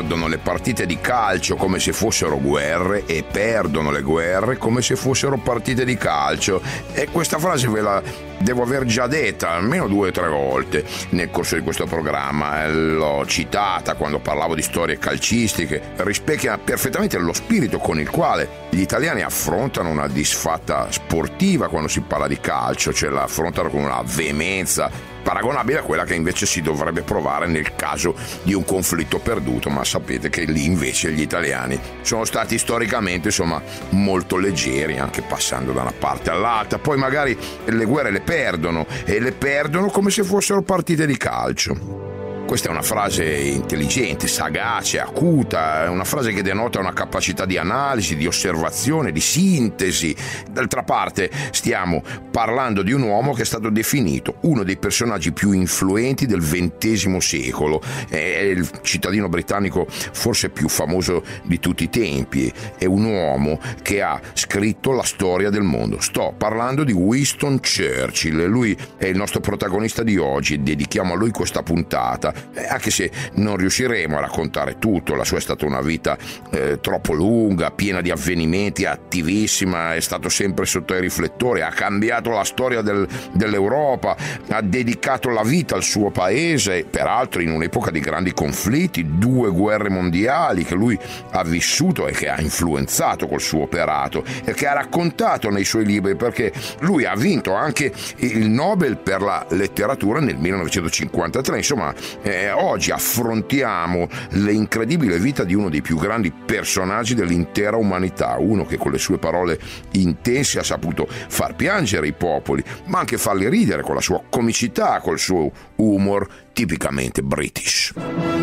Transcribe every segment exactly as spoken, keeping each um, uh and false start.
perdono le partite di calcio come se fossero guerre e perdono le guerre come se fossero partite di calcio. E questa frase ve la devo aver già detta almeno due o tre volte nel corso di questo programma. L'ho citata quando parlavo di storie calcistiche. Rispecchia perfettamente lo spirito con il quale gli italiani affrontano una disfatta sportiva quando si parla di calcio, cioè la affrontano con una veemenza paragonabile a quella che invece si dovrebbe provare nel caso di un conflitto perduto, ma sapete che lì invece gli italiani sono stati storicamente insomma molto leggeri, anche passando da una parte all'altra. Poi magari le guerre le perdono e le perdono come se fossero partite di calcio. Questa è una frase intelligente, sagace, acuta, è una frase che denota una capacità di analisi, di osservazione, di sintesi. D'altra parte stiamo parlando di un uomo che è stato definito uno dei personaggi più influenti del ventesimo secolo, è il cittadino britannico forse più famoso di tutti i tempi, è un uomo che ha scritto la storia del mondo. Sto parlando di Winston Churchill, lui è il nostro protagonista di oggi, dedichiamo a lui questa puntata. Eh, anche se non riusciremo a raccontare tutto, la sua è stata una vita eh, troppo lunga, piena di avvenimenti, attivissima, è stato sempre sotto i riflettori, ha cambiato la storia del, dell'Europa, ha dedicato la vita al suo paese, peraltro in un'epoca di grandi conflitti, due guerre mondiali che lui ha vissuto e che ha influenzato col suo operato e che ha raccontato nei suoi libri, perché lui ha vinto anche il Nobel per la letteratura nel millenovecentocinquantatré. Insomma, Eh, oggi affrontiamo l'incredibile vita di uno dei più grandi personaggi dell'intera umanità, uno che con le sue parole intense ha saputo far piangere i popoli, ma anche farli ridere con la sua comicità, col suo humor tipicamente british.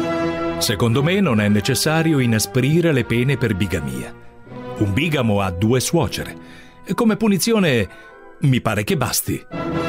Secondo me non è necessario inasprire le pene per bigamia. Un bigamo ha due suocere. Come punizione mi pare che basti.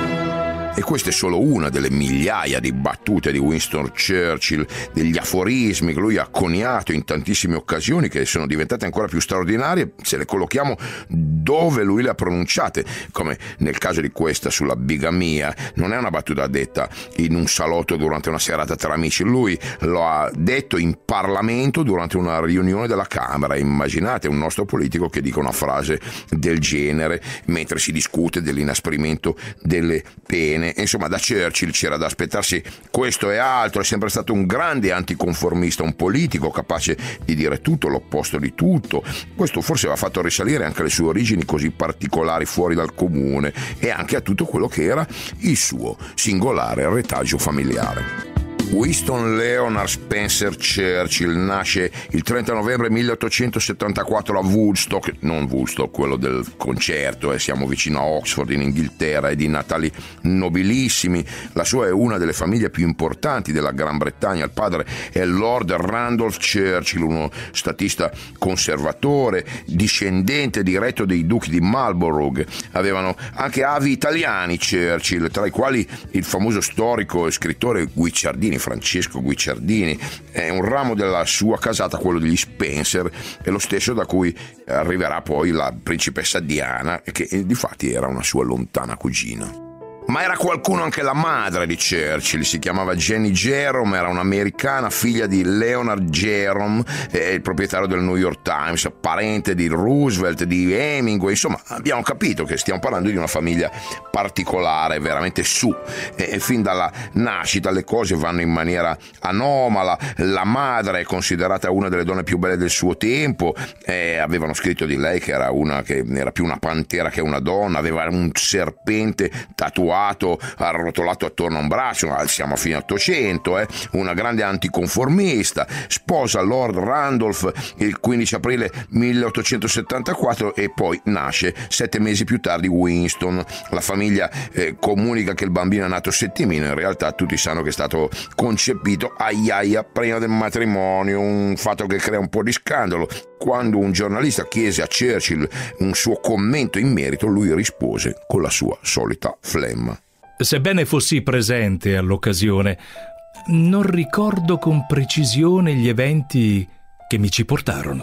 E questa è solo una delle migliaia di battute di Winston Churchill, degli aforismi che lui ha coniato in tantissime occasioni, che sono diventate ancora più straordinarie se le collochiamo dove lui le ha pronunciate, come nel caso di questa sulla bigamia. Non è una battuta detta in un salotto durante una serata tra amici, lui lo ha detto in Parlamento durante una riunione della Camera. Immaginate un nostro politico che dica una frase del genere mentre si discute dell'inasprimento delle pene. Insomma, da Churchill c'era da aspettarsi questo e altro. È sempre stato un grande anticonformista, un politico capace di dire tutto l'opposto di tutto. Questo forse va fatto risalire anche alle sue origini così particolari fuori dal comune e anche a tutto quello che era il suo singolare retaggio familiare. Winston Leonard Spencer Churchill nasce il trenta novembre milleottocentosettantaquattro a Woodstock, non Woodstock quello del concerto, eh, siamo vicino a Oxford in Inghilterra, e di natali nobilissimi. La sua è una delle famiglie più importanti della Gran Bretagna. Il padre è Lord Randolph Churchill, uno statista conservatore, discendente diretto dei duchi di Marlborough. Avevano anche avi italiani Churchill, tra i quali il famoso storico e scrittore Guicciardini, Francesco Guicciardini. È un ramo della sua casata, quello degli Spencer, è lo stesso da cui arriverà poi la principessa Diana, che difatti era una sua lontana cugina. Ma era qualcuno anche la madre di Churchill, si chiamava Jenny Jerome, era un'americana, figlia di Leonard Jerome, eh, il proprietario del New York Times, parente di Roosevelt, di Hemingway. Insomma, abbiamo capito che stiamo parlando di una famiglia particolare, veramente su, e, e fin dalla nascita le cose vanno in maniera anomala. La madre è considerata una delle donne più belle del suo tempo, eh, avevano scritto di lei che era una che era più una pantera che una donna, aveva un serpente tatuato arrotolato attorno a un braccio, siamo a fine Ottocento, eh? Una grande anticonformista. Sposa Lord Randolph il quindici aprile milleottocentosettantaquattro e poi nasce sette mesi più tardi Winston. La famiglia eh, comunica che il bambino è nato settimino, in realtà tutti sanno che è stato concepito aiaia prima del matrimonio, un fatto che crea un po' di scandalo. Quando un giornalista chiese a Churchill un suo commento in merito, lui rispose con la sua solita flemma: sebbene fossi presente all'occasione, non ricordo con precisione gli eventi che mi ci portarono.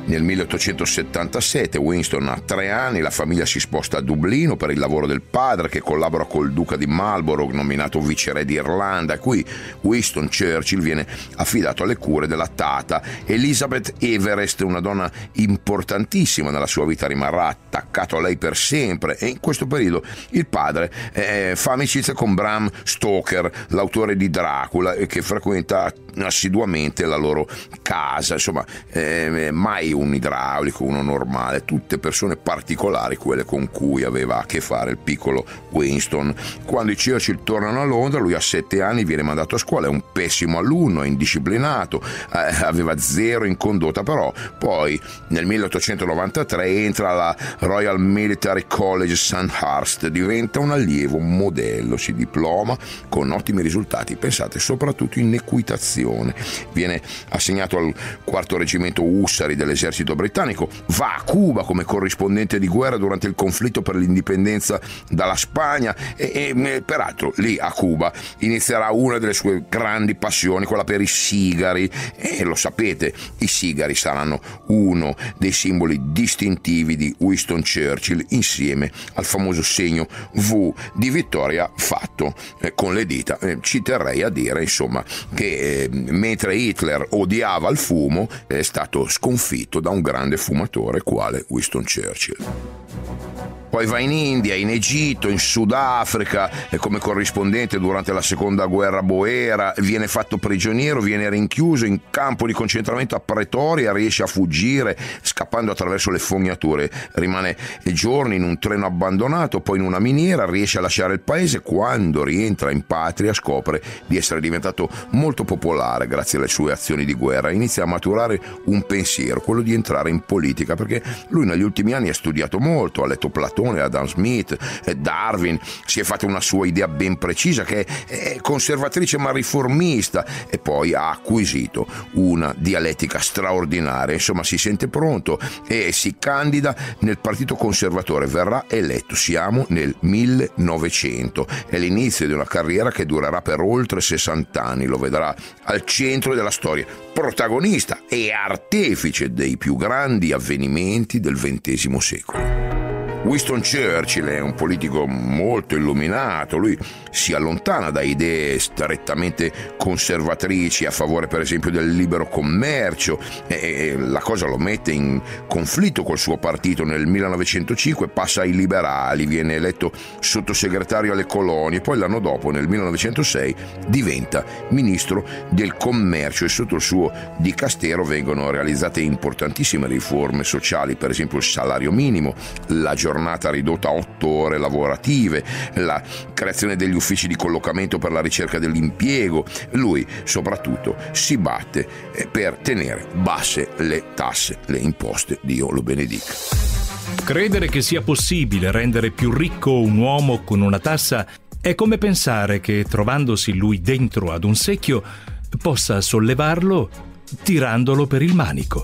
Nel milleottocentosettantasette Winston ha tre anni, la famiglia si sposta a Dublino per il lavoro del padre, che collabora col duca di Marlborough, nominato viceré d'Irlanda, e qui Winston Churchill viene affidato alle cure della tata Elizabeth Everest, una donna importantissima nella sua vita, rimarrà attaccato a lei per sempre, e in questo periodo il padre eh, fa amicizia con Bram Stoker, l'autore di Dracula, che frequenta assiduamente la loro casa. Insomma, eh, mai un idraulico, uno normale, tutte persone particolari quelle con cui aveva a che fare il piccolo Winston. Quando i Churchill tornano a Londra, lui ha sette anni, viene mandato a scuola, è un pessimo alunno, è indisciplinato, eh, aveva zero in condotta, però poi nel milleottocentonovantatré entra alla Royal Military College Sandhurst, diventa un allievo modello, si diploma con ottimi risultati, pensate, soprattutto in equitazione. Viene assegnato al quarto reggimento Ussari dell'esercito britannico, va a Cuba come corrispondente di guerra durante il conflitto per l'indipendenza dalla Spagna e, e peraltro lì a Cuba inizierà una delle sue grandi passioni, quella per i sigari, e lo sapete, i sigari saranno uno dei simboli distintivi di Winston Churchill, insieme al famoso segno V di vittoria fatto eh, con le dita. Eh, ci terrei a dire, insomma, che eh, mentre Hitler odiava il fumo, è stato sconfitto da un grande fumatore quale Winston Churchill. Poi va in India, in Egitto, in Sudafrica, e come corrispondente durante la seconda guerra boera, viene fatto prigioniero, viene rinchiuso in campo di concentramento a Pretoria, riesce a fuggire scappando attraverso le fognature, rimane giorni in un treno abbandonato, poi in una miniera, riesce a lasciare il paese. Quando rientra in patria scopre di essere diventato molto popolare grazie alle sue azioni di guerra, inizia a maturare un pensiero, quello di entrare in politica, perché lui negli ultimi anni ha studiato molto, ha letto Platone, Adam Smith, Darwin, si è fatta una sua idea ben precisa, che è conservatrice ma riformista, e poi ha acquisito una dialettica straordinaria. Insomma, si sente pronto e si candida nel Partito Conservatore, verrà eletto. Siamo nel millenovecento, è l'inizio di una carriera che durerà per oltre sessanta anni, lo vedrà al centro della storia, protagonista e artefice dei più grandi avvenimenti del ventesimo secolo. Winston Churchill è un politico molto illuminato, lui si allontana da idee strettamente conservatrici a favore per esempio del libero commercio, e la cosa lo mette in conflitto col suo partito. Nel millenovecentocinque passa ai liberali, viene eletto sottosegretario alle colonie, poi l'anno dopo, nel millenovecentosei, diventa ministro del commercio, e sotto il suo dicastero vengono realizzate importantissime riforme sociali, per esempio il salario minimo, la giornata ridotta a otto ore lavorative, la creazione degli uffici di collocamento per la ricerca dell'impiego. Lui soprattutto si batte per tenere basse le tasse, le imposte, Dio lo benedica. Credere che sia possibile rendere più ricco un uomo con una tassa è come pensare che, trovandosi lui dentro ad un secchio, possa sollevarlo tirandolo per il manico.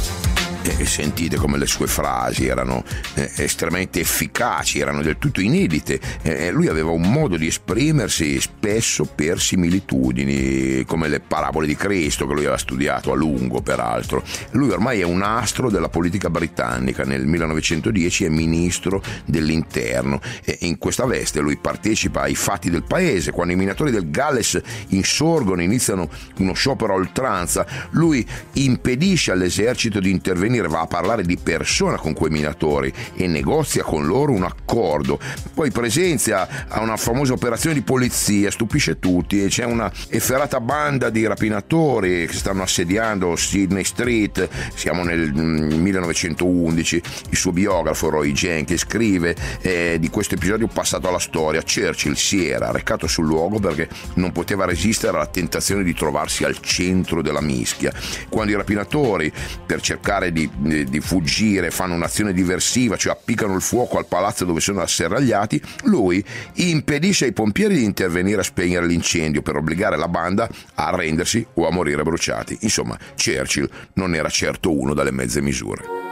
E sentite come le sue frasi erano eh, estremamente efficaci, erano del tutto inedite. Eh, lui aveva un modo di esprimersi spesso per similitudini, come le parabole di Cristo, che lui aveva studiato a lungo peraltro. Lui ormai è un astro della politica britannica, nel millenovecentodieci è ministro dell'interno, e in questa veste lui partecipa ai fatti del paese. Quando i minatori del Galles insorgono, iniziano uno sciopero a oltranza, lui impedisce all'esercito di intervenire, va a parlare di persona con quei minatori e negozia con loro un accordo. Poi presenzia a una famosa operazione di polizia, stupisce tutti, e c'è una efferata banda di rapinatori che stanno assediando Sydney Street. Siamo nel millenovecentoundici. Il suo biografo Roy Jenkins scrive eh, di questo episodio passato alla storia: Churchill si era recato sul luogo perché non poteva resistere alla tentazione di trovarsi al centro della mischia. Quando i rapinatori, per cercare di di fuggire, fanno un'azione diversiva, cioè appiccano il fuoco al palazzo dove sono asserragliati, lui impedisce ai pompieri di intervenire a spegnere l'incendio per obbligare la banda a arrendersi o a morire bruciati. Insomma, Churchill non era certo uno dalle mezze misure.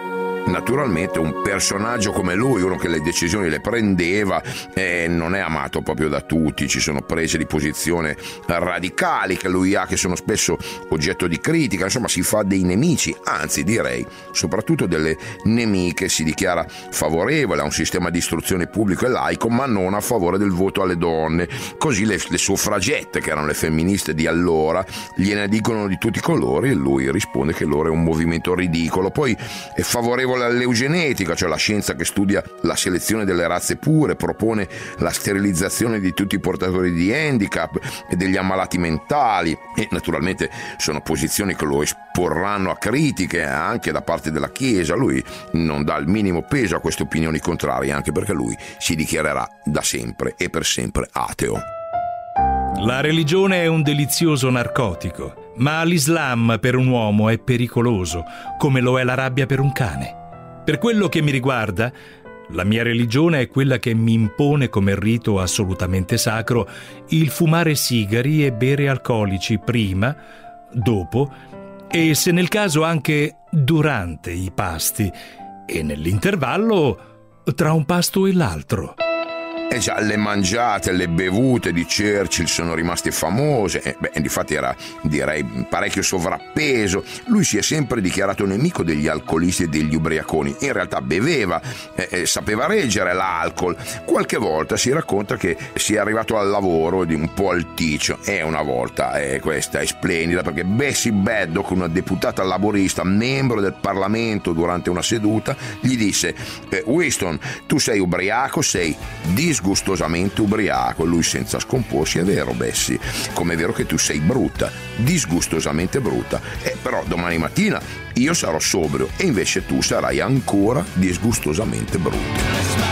Naturalmente un personaggio come lui, uno che le decisioni le prendeva, eh, non è amato proprio da tutti. Ci sono prese di posizione radicali che lui ha, che sono spesso oggetto di critica. Insomma, si fa dei nemici, anzi direi soprattutto delle nemiche. Si dichiara favorevole a un sistema di istruzione pubblico e laico, ma non a favore del voto alle donne. Così le, le suffragette, che erano le femministe di allora, gliene dicono di tutti i colori e lui risponde che loro è un movimento ridicolo. Poi è favorevole all'eugenetica, cioè la scienza che studia la selezione delle razze pure, propone la sterilizzazione di tutti i portatori di handicap e degli ammalati mentali, e naturalmente sono posizioni che lo esporranno a critiche anche da parte della Chiesa. Lui non dà il minimo peso a queste opinioni contrarie, anche perché lui si dichiarerà da sempre e per sempre ateo. La religione è un delizioso narcotico, ma l'Islam per un uomo è pericoloso, come lo è la rabbia per un cane. Per quello che mi riguarda, la mia religione è quella che mi impone come rito assolutamente sacro il fumare sigari e bere alcolici prima, dopo e, se nel caso, anche durante i pasti e nell'intervallo tra un pasto e l'altro. E già le mangiate, le bevute di Churchill sono rimaste famose. Eh, beh, difatti era, direi, parecchio sovrappeso. Lui si è sempre dichiarato nemico degli alcolisti e degli ubriaconi. In realtà beveva, eh, eh, sapeva reggere l'alcol. Qualche volta si racconta che sia arrivato al lavoro di un po' alticcio. E una volta, eh, questa è splendida, perché Bessie Baddock, una deputata laborista, membro del Parlamento, durante una seduta, gli disse: eh, Winston, tu sei ubriaco, sei disgustoso disgustosamente ubriaco. Lui, senza scomporsi: è vero Bessie, come è vero che tu sei brutta, disgustosamente brutta, eh, però domani mattina io sarò sobrio e invece tu sarai ancora disgustosamente brutta.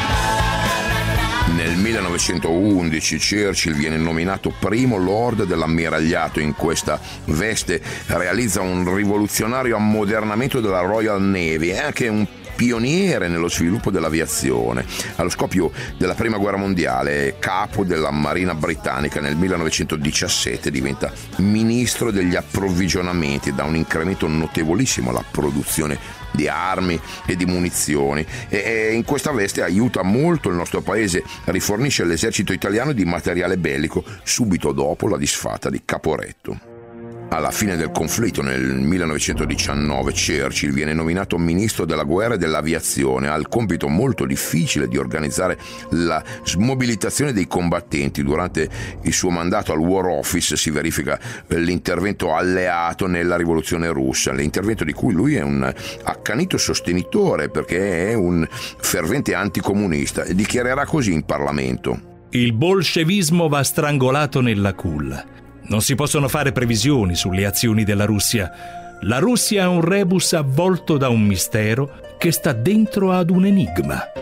Nel millenovecentoundici Churchill viene nominato primo lord dell'ammiragliato. In questa veste realizza un rivoluzionario ammodernamento della Royal Navy e anche un pioniere nello sviluppo dell'aviazione. Allo scoppio della prima guerra mondiale, capo della Marina britannica, nel millenovecentodiciassette diventa ministro degli approvvigionamenti e dà un incremento notevolissimo alla produzione di armi e di munizioni, e in questa veste aiuta molto il nostro paese, rifornisce l'esercito italiano di materiale bellico subito dopo la disfatta di Caporetto. Alla fine del conflitto, nel millenovecentodiciannove, Churchill viene nominato ministro della guerra e dell'aviazione. Ha il compito molto difficile di organizzare la smobilitazione dei combattenti. Durante il suo mandato al War Office si verifica l'intervento alleato nella rivoluzione russa, l'intervento di cui lui è un accanito sostenitore perché è un fervente anticomunista, e dichiarerà così in Parlamento: il bolscevismo va strangolato nella culla. Non si possono fare previsioni sulle azioni della Russia. La Russia è un rebus avvolto da un mistero che sta dentro ad un enigma.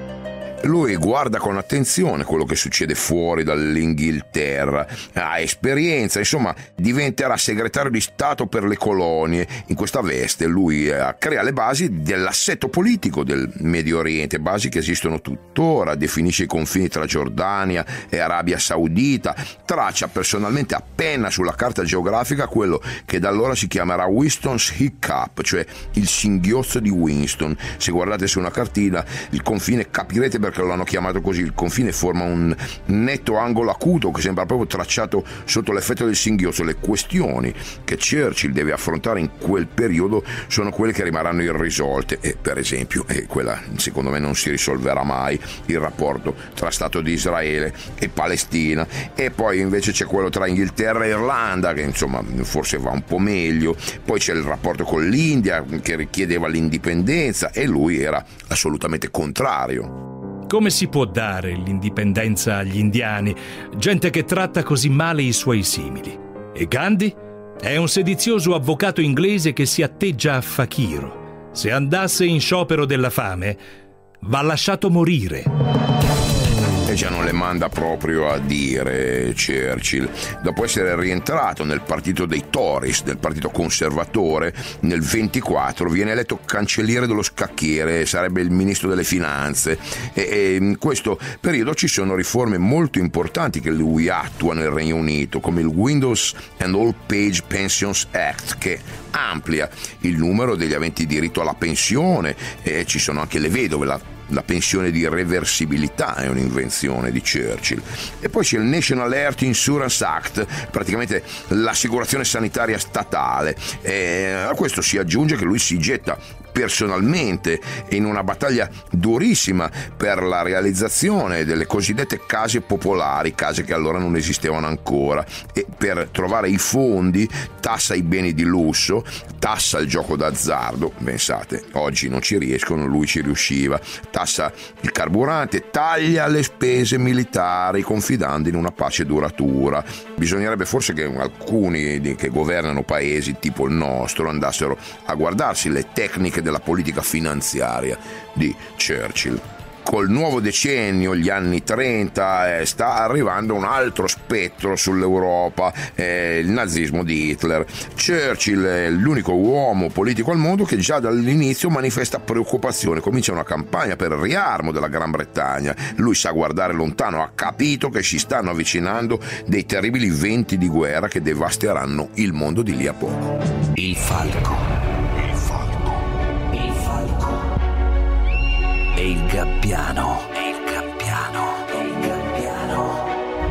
Lui guarda con attenzione quello che succede fuori dall'Inghilterra, ha esperienza, insomma diventerà segretario di Stato per le colonie. In questa veste lui eh, crea le basi dell'assetto politico del Medio Oriente, basi che esistono tuttora, definisce i confini tra Giordania e Arabia Saudita, traccia personalmente a penna sulla carta geografica quello che da allora si chiamerà Winston's Hiccup, cioè il singhiozzo di Winston. Se guardate su una cartina il confine capirete perché lo hanno chiamato così. Il confine forma un netto angolo acuto che sembra proprio tracciato sotto l'effetto del singhiozzo. Le questioni che Churchill deve affrontare in quel periodo sono quelle che rimarranno irrisolte, e per esempio, e quella secondo me non si risolverà mai, il rapporto tra Stato di Israele e Palestina. E poi invece c'è quello tra Inghilterra e Irlanda, che insomma forse va un po' meglio. Poi c'è il rapporto con l'India, che richiedeva l'indipendenza, e lui era assolutamente contrario. Come si può dare l'indipendenza agli indiani, gente che tratta così male i suoi simili? E Gandhi? È un sedizioso avvocato inglese che si atteggia a fakiro. Se andasse in sciopero della fame, va lasciato morire. e già non le manda proprio a dire Churchill. Dopo essere rientrato nel partito dei Tories, del partito conservatore, nel ventiquattro viene eletto cancelliere dello scacchiere, sarebbe il ministro delle finanze, e, e in questo periodo ci sono riforme molto importanti che lui attua nel Regno Unito, come il Windows and All Age Pensions Act, che amplia il numero degli aventi diritto alla pensione, e ci sono anche le vedove, la La pensione di reversibilità è un'invenzione di Churchill. E poi c'è il National Health Insurance Act, praticamente l'assicurazione sanitaria statale. E a questo si aggiunge che lui si getta personalmente in una battaglia durissima per la realizzazione delle cosiddette case popolari, case che allora non esistevano ancora, e per trovare i fondi tassa i beni di lusso, tassa il gioco d'azzardo. Pensate, oggi non ci riescono, lui ci riusciva. Tassa il carburante, taglia le spese militari confidando in una pace duratura. Bisognerebbe forse che alcuni che governano paesi tipo il nostro andassero a guardarsi le tecniche della politica finanziaria di Churchill. Col nuovo decennio, gli anni trenta, eh, sta arrivando un altro spettro sull'Europa, eh, il nazismo di Hitler. Churchill è l'unico uomo politico al mondo che già dall'inizio manifesta preoccupazione. Comincia una campagna per il riarmo della Gran Bretagna. Lui sa guardare lontano, ha capito che si stanno avvicinando dei terribili venti di guerra che devasteranno il mondo di lì a poco. Il falco. E il gabbiano. E il gabbiano. E il gabbiano.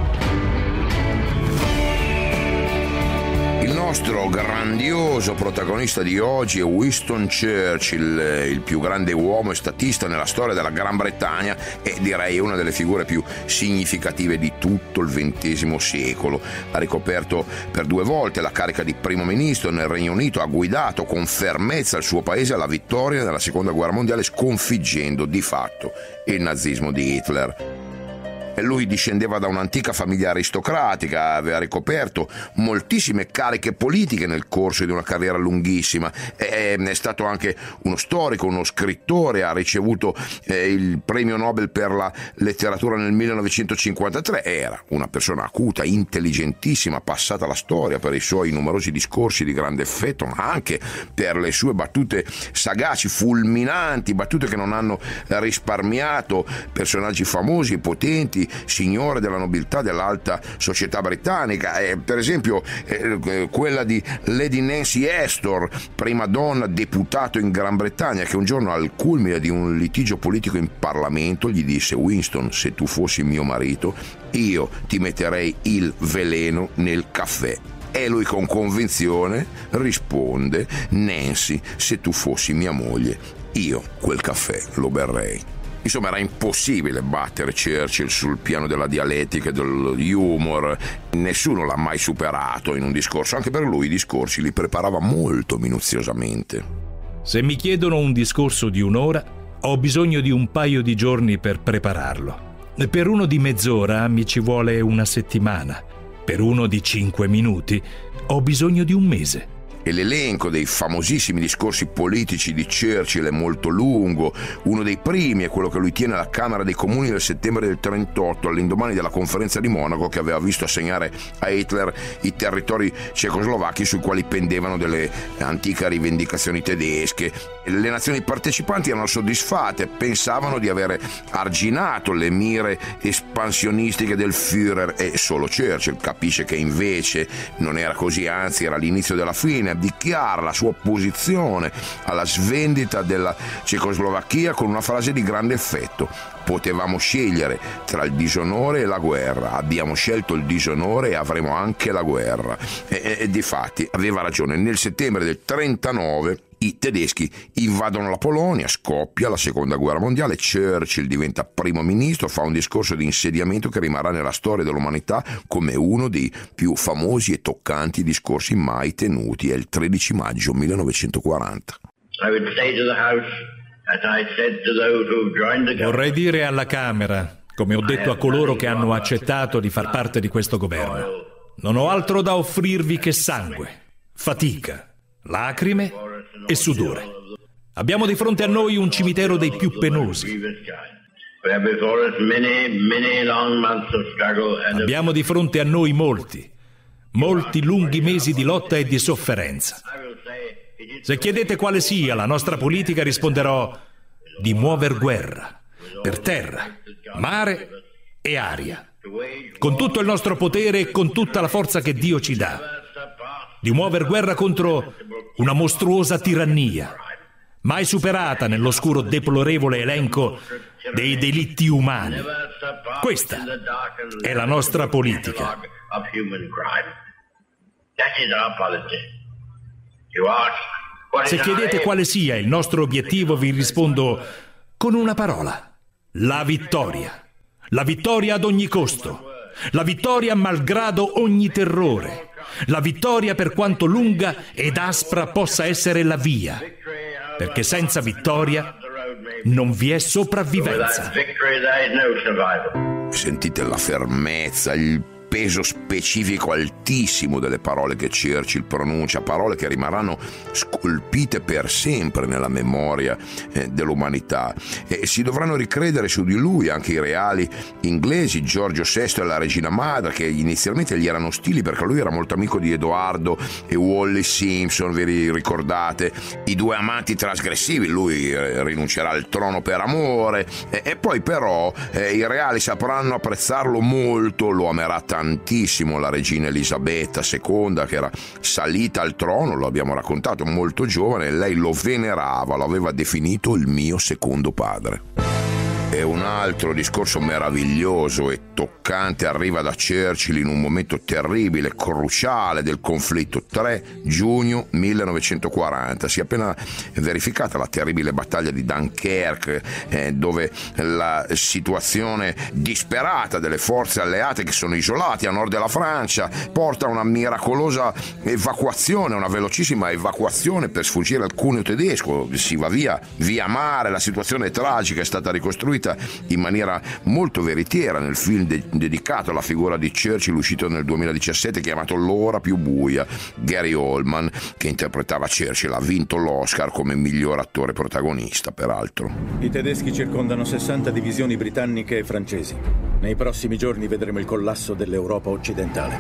Il nostro grandioso protagonista di oggi è Winston Churchill, il più grande uomo e statista nella storia della Gran Bretagna e direi una delle figure più significative di tutto il ventesimo secolo. Ha ricoperto per due volte la carica di primo ministro nel Regno Unito, ha guidato con fermezza il suo paese alla vittoria nella seconda guerra mondiale, sconfiggendo di fatto il nazismo di Hitler. Lui discendeva da un'antica famiglia aristocratica, aveva ricoperto moltissime cariche politiche nel corso di una carriera lunghissima, è stato anche uno storico, uno scrittore, ha ricevuto il premio Nobel per la letteratura nel millenovecentocinquantatré, era una persona acuta, intelligentissima, passata alla storia per i suoi numerosi discorsi di grande effetto, ma anche per le sue battute sagaci, fulminanti, battute che non hanno risparmiato personaggi famosi e potenti, signore della nobiltà dell'alta società britannica, eh, per esempio eh, quella di Lady Nancy Astor, prima donna deputato in Gran Bretagna, che un giorno al culmine di un litigio politico in Parlamento gli disse: Winston, se tu fossi mio marito io ti metterei il veleno nel caffè. E lui con convinzione risponde: Nancy, se tu fossi mia moglie io quel caffè lo berrei. Insomma, era impossibile battere Churchill sul piano della dialettica e dell'humor. Nessuno l'ha mai superato in un discorso. Anche per lui i discorsi li preparava molto minuziosamente. Se mi chiedono un discorso di un'ora, ho bisogno di un paio di giorni per prepararlo. Per uno di mezz'ora mi ci vuole una settimana. Per uno di cinque minuti ho bisogno di un mese. E l'elenco dei famosissimi discorsi politici di Churchill è molto lungo. Uno dei primi è quello che lui tiene alla Camera dei Comuni nel settembre del trentotto, all'indomani della conferenza di Monaco, che aveva visto assegnare a Hitler i territori cecoslovacchi sui quali pendevano delle antiche rivendicazioni tedesche. Le nazioni partecipanti erano soddisfatte, pensavano di avere arginato le mire espansionistiche del Führer, e solo Churchill capisce che invece non era così, anzi era l'inizio della fine. Dichiara la sua opposizione alla svendita della Cecoslovacchia con una frase di grande effetto: potevamo scegliere tra il disonore e la guerra, abbiamo scelto il disonore e avremo anche la guerra. E, e, e difatti aveva ragione. Nel settembre del trentanove i tedeschi invadono la Polonia, scoppia la seconda guerra mondiale, Churchill diventa primo ministro, fa un discorso di insediamento che rimarrà nella storia dell'umanità come uno dei più famosi e toccanti discorsi mai tenuti. È il tredici maggio millenovecentoquaranta. Vorrei dire alla Camera, come ho detto a coloro che hanno accettato di far parte di questo governo, non ho altro da offrirvi che sangue, fatica, lacrime e sudore. Abbiamo di fronte a noi un cimitero dei più penosi. Abbiamo di fronte a noi molti, molti lunghi mesi di lotta e di sofferenza. Se chiedete quale sia la nostra politica, risponderò di muover guerra per terra, mare e aria, con tutto il nostro potere e con tutta la forza che Dio ci dà, di muover guerra contro una mostruosa tirannia, mai superata nell'oscuro deplorevole elenco dei delitti umani. Questa è la nostra politica. Se chiedete quale sia il nostro obiettivo, vi rispondo con una parola: la vittoria. La vittoria ad ogni costo. La vittoria malgrado ogni terrore. La vittoria per quanto lunga ed aspra possa essere la via. Perché senza vittoria non vi è sopravvivenza. Sentite la fermezza, il peso specifico altissimo delle parole che Churchill pronuncia, parole che rimarranno scolpite per sempre nella memoria eh, dell'umanità, e si dovranno ricredere su di lui anche i reali inglesi, Giorgio sesto e la regina madre, che inizialmente gli erano ostili perché lui era molto amico di Edoardo e Wally Simpson, vi ricordate? I due amanti trasgressivi, lui eh, rinuncerà al trono per amore, e, e poi però eh, i reali sapranno apprezzarlo molto, lo amerà tanto tantissimo la regina Elisabetta seconda, che era salita al trono, lo abbiamo raccontato, molto giovane, e lei lo venerava, lo aveva definito il mio secondo padre. E un altro discorso meraviglioso e toccante arriva da Churchill in un momento terribile, cruciale del conflitto. tre giugno millenovecentoquaranta. Si è appena verificata la terribile battaglia di Dunkerque, eh, dove la situazione disperata delle forze alleate, che sono isolati a nord della Francia, porta a una miracolosa evacuazione, una velocissima evacuazione per sfuggire al cuneo tedesco. Si va via via mare, la situazione è tragica, è stata ricostruita in maniera molto veritiera nel film de- dedicato alla figura di Churchill, uscito nel duemiladiciassette, chiamato L'ora più buia. Gary Oldman, che interpretava Churchill, ha vinto l'Oscar come miglior attore protagonista, peraltro. I tedeschi circondano sessanta divisioni britanniche e francesi. Nei prossimi giorni vedremo il collasso dell'Europa occidentale.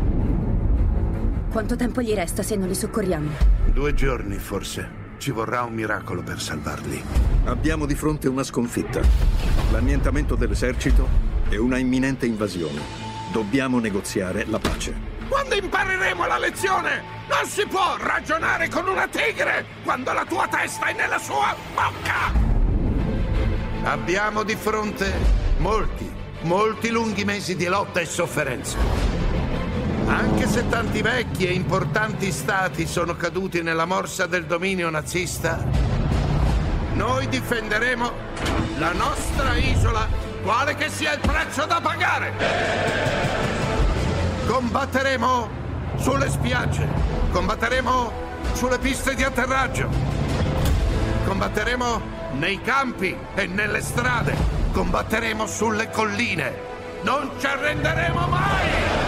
Quanto tempo gli resta se non li soccorriamo? Due giorni, forse. Ci vorrà un miracolo per salvarli. Abbiamo di fronte una sconfitta, l'annientamento dell'esercito e una imminente invasione. Dobbiamo negoziare la pace. Quando impareremo la lezione? Non si può ragionare con una tigre quando la tua testa è nella sua bocca! Abbiamo di fronte molti, molti lunghi mesi di lotta e sofferenza. Anche se tanti vecchi e importanti stati sono caduti nella morsa del dominio nazista, noi difenderemo la nostra isola, quale che sia il prezzo da pagare. Combatteremo sulle spiagge, combatteremo sulle piste di atterraggio, combatteremo nei campi e nelle strade, combatteremo sulle colline. Non ci arrenderemo mai!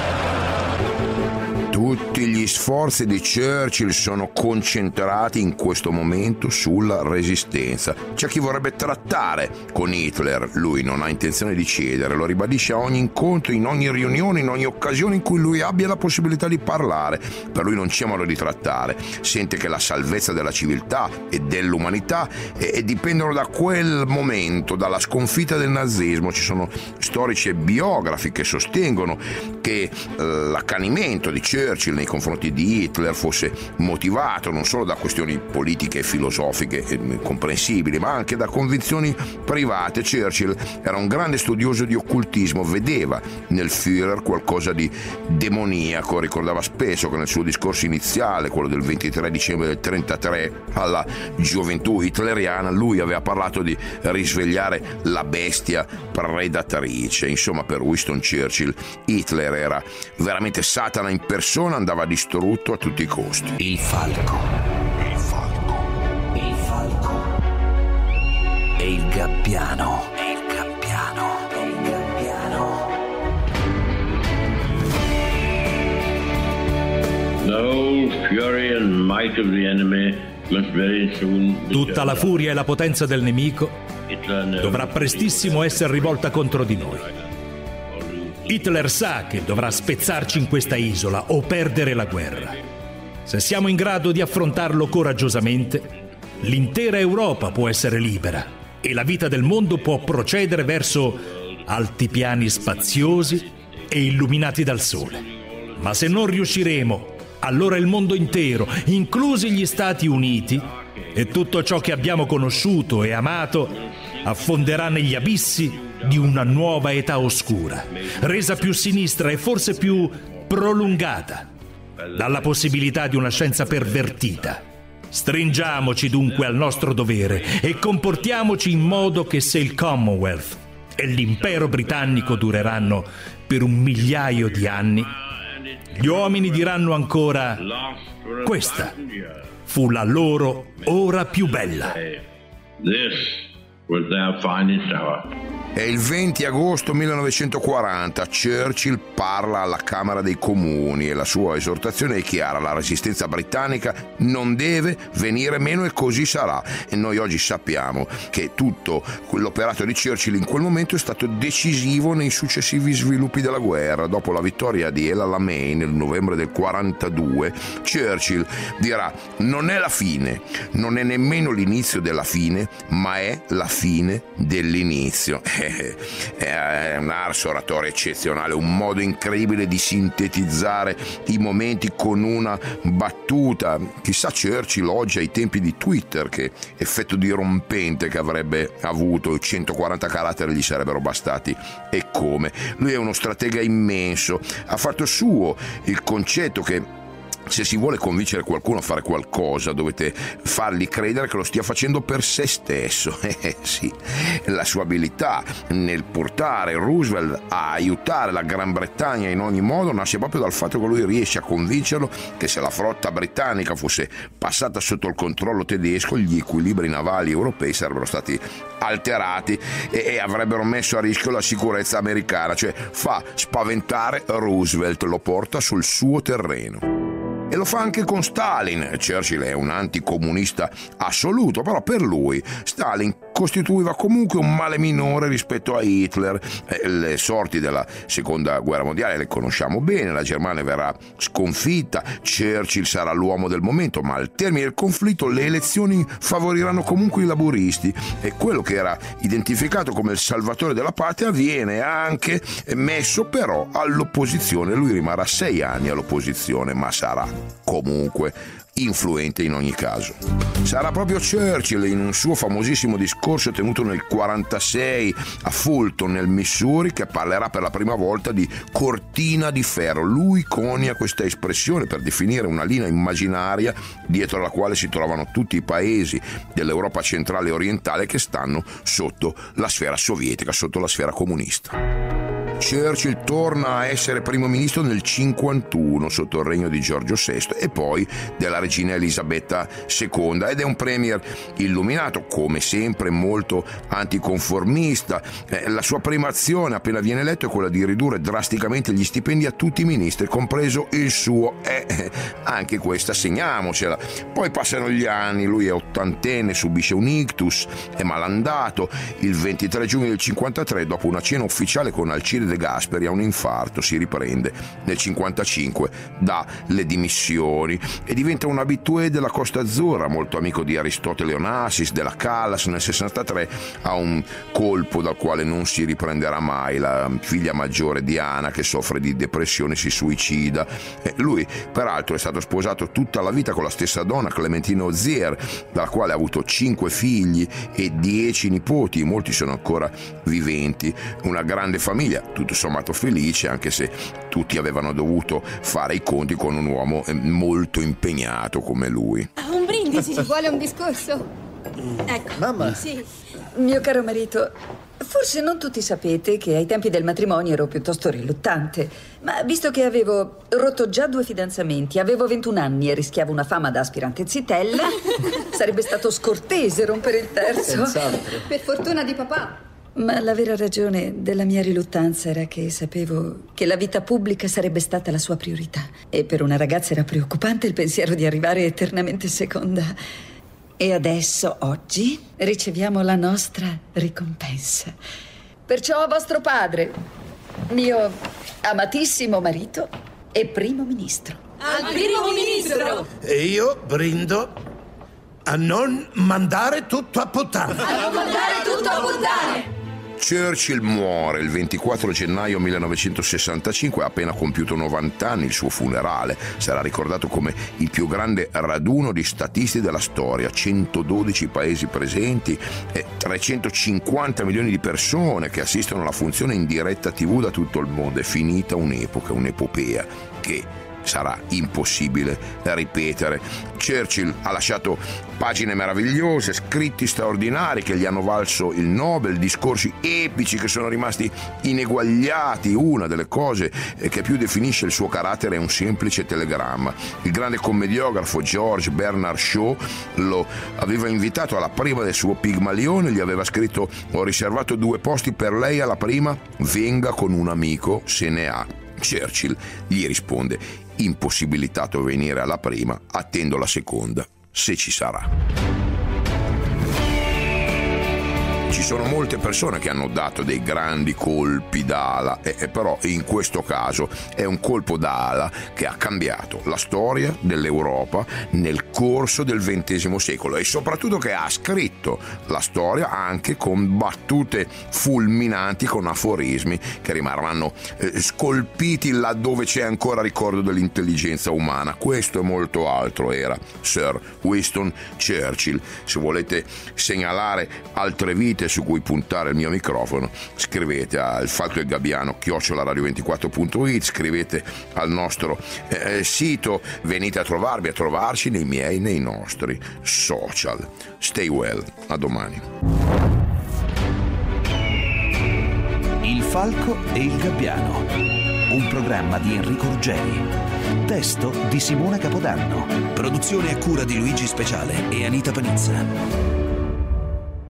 Tutti gli sforzi di Churchill sono concentrati in questo momento sulla resistenza. C'è chi vorrebbe trattare con Hitler, lui non ha intenzione di cedere, lo ribadisce a ogni incontro, in ogni riunione, in ogni occasione in cui lui abbia la possibilità di parlare. Per lui non c'è modo di trattare, sente che la salvezza della civiltà e dell'umanità e, e dipendono da quel momento, dalla sconfitta del nazismo. Ci sono storici e biografi che sostengono che eh, l'accanimento di Churchill nei confronti di Hitler fosse motivato non solo da questioni politiche e filosofiche e comprensibili, ma anche da convinzioni private. Churchill era un grande studioso di occultismo, vedeva nel Führer qualcosa di demoniaco, ricordava spesso che nel suo discorso iniziale, quello del ventitré dicembre del trentatré, alla gioventù hitleriana, lui aveva parlato di risvegliare la bestia predatrice. Insomma, per Winston Churchill Hitler era veramente Satana in persona, andava distrutto a tutti i costi. Il falco. Il falco. Il falco. E il gabbiano. E il gabbiano. E il gabbiano. The whole fury and might of the enemy Tutta la furia e la potenza del nemico dovrà prestissimo essere rivolta contro di noi. Hitler sa che dovrà spezzarci in questa isola o perdere la guerra. Se siamo in grado di affrontarlo coraggiosamente, l'intera Europa può essere libera e la vita del mondo può procedere verso altipiani spaziosi e illuminati dal sole. Ma se non riusciremo, allora il mondo intero, inclusi gli Stati Uniti, e tutto ciò che abbiamo conosciuto e amato, affonderà negli abissi di una nuova età oscura, resa più sinistra e forse più prolungata dalla possibilità di una scienza pervertita. Stringiamoci dunque al nostro dovere e comportiamoci in modo che se il Commonwealth e l'impero britannico dureranno per un migliaio di anni, gli uomini diranno ancora: questa fu la loro ora più bella. È il venti agosto millenovecentoquaranta, Churchill parla alla Camera dei Comuni e la sua esortazione è chiara: la resistenza britannica non deve venire meno e così sarà. E noi oggi sappiamo che tutto l'operato di Churchill in quel momento è stato decisivo nei successivi sviluppi della guerra. Dopo la vittoria di El Alamein nel novembre del quarantadue, Churchill dirà: non è la fine, non è nemmeno l'inizio della fine, ma è la fine dell'inizio. È un ars oratorio eccezionale, un modo incredibile di sintetizzare i momenti con una battuta. Chissà Churchill oggi ai tempi di Twitter che effetto dirompente che avrebbe avuto, centoquaranta caratteri gli sarebbero bastati e come. Lui è uno stratega immenso, ha fatto suo il concetto che se si vuole convincere qualcuno a fare qualcosa dovete fargli credere che lo stia facendo per se stesso. Eh sì, la sua abilità nel portare Roosevelt a aiutare la Gran Bretagna in ogni modo nasce proprio dal fatto che lui riesce a convincerlo che se la flotta britannica fosse passata sotto il controllo tedesco gli equilibri navali europei sarebbero stati alterati e, e avrebbero messo a rischio la sicurezza americana, cioè fa spaventare Roosevelt, lo porta sul suo terreno. E lo fa anche con Stalin. Churchill è un anticomunista assoluto, però per lui Stalin costituiva comunque un male minore rispetto a Hitler. Le sorti della seconda guerra mondiale le conosciamo bene, la Germania verrà sconfitta, Churchill sarà l'uomo del momento, ma al termine del conflitto le elezioni favoriranno comunque i laburisti e quello che era identificato come il salvatore della patria viene anche messo però all'opposizione. Lui rimarrà sei anni all'opposizione, ma sarà comunque influente in ogni caso. Sarà proprio Churchill in un suo famosissimo discorso tenuto nel quarantasei a Fulton nel Missouri che parlerà per la prima volta di cortina di ferro. Lui conia questa espressione per definire una linea immaginaria dietro la quale si trovano tutti i paesi dell'Europa centrale e orientale che stanno sotto la sfera sovietica, sotto la sfera comunista. Churchill torna a essere primo ministro nel cinquantuno sotto il regno di Giorgio sesto e poi della regina Elisabetta seconda ed è un premier illuminato, come sempre molto anticonformista. Eh, la sua prima azione appena viene eletto è quella di ridurre drasticamente gli stipendi a tutti i ministri, compreso il suo. Eh, eh, anche questa segniamocela. Poi passano gli anni, lui è ottantenne, subisce un ictus, è malandato. Il ventitré giugno del cinquantatré, dopo una cena ufficiale con Alcide De Gasperi, ha un infarto, si riprende. Nel cinquantacinque dà le dimissioni e diventa un abitué della Costa Azzurra, molto amico di Aristotele Onassis, della Callas. Nel sessantatré ha un colpo dal quale non si riprenderà mai, la figlia maggiore Diana che soffre di depressione si suicida. Eh, lui peraltro è stato sposato tutta la vita con la stessa donna, Clementina Ozier, dalla quale ha avuto cinque figli e dieci nipoti, molti sono ancora viventi. Una grande famiglia, tutto sommato felice, anche se tutti avevano dovuto fare i conti con un uomo molto impegnato come lui. Un brindisi, ci vuole un discorso? Ecco. Mamma. Sì. Mio caro marito, forse non tutti sapete che ai tempi del matrimonio ero piuttosto riluttante, ma visto che avevo rotto già due fidanzamenti, avevo ventuno anni e rischiavo una fama da aspirante zitella, sarebbe stato scortese rompere il terzo. Senz'altro. Per fortuna di papà. Ma la vera ragione della mia riluttanza era che sapevo che la vita pubblica sarebbe stata la sua priorità. E per una ragazza era preoccupante il pensiero di arrivare eternamente seconda. E adesso, oggi, riceviamo la nostra ricompensa. Perciò vostro padre, mio amatissimo marito e primo ministro. Al primo ministro! E io brindo a non mandare tutto a puttane. A non mandare tutto a puttane! Churchill muore il ventiquattro gennaio millenovecentosessantacinque, ha appena compiuto novanta anni. Il suo funerale sarà ricordato come il più grande raduno di statisti della storia, centododici paesi presenti e trecentocinquanta milioni di persone che assistono alla funzione in diretta tivù da tutto il mondo. È finita un'epoca, un'epopea che sarà impossibile da ripetere. Churchill ha lasciato pagine meravigliose, scritti straordinari che gli hanno valso il Nobel, discorsi epici che sono rimasti ineguagliati. Una delle cose che più definisce il suo carattere è un semplice telegramma. Il grande commediografo George Bernard Shaw lo aveva invitato alla prima del suo Pigmalione, gli aveva scritto: ho riservato due posti per lei alla prima, venga con un amico se ne ha. Churchill gli risponde: impossibilitato a venire alla prima, attendo la seconda, se ci sarà. Ci sono molte persone che hanno dato dei grandi colpi d'ala, e, e però in questo caso è un colpo d'ala che ha cambiato la storia dell'Europa nel corso del ventesimo secolo, e soprattutto che ha scritto la storia anche con battute fulminanti, con aforismi che rimarranno eh, scolpiti laddove c'è ancora ricordo dell'intelligenza umana. Questo e molto altro era Sir Winston Churchill. Se volete segnalare altre vite su cui puntare il mio microfono, scrivete al Falco e il Gabbiano chiocciola radio ventiquattro punto it, scrivete al nostro eh, sito, venite a trovarvi, a trovarci nei miei, nei nostri social. Stay well, a domani. Il Falco e il Gabbiano, un programma di Enrico Ruggeri, testo di Simona Capodanno, produzione a cura di Luigi Speciale e Anita Panizza.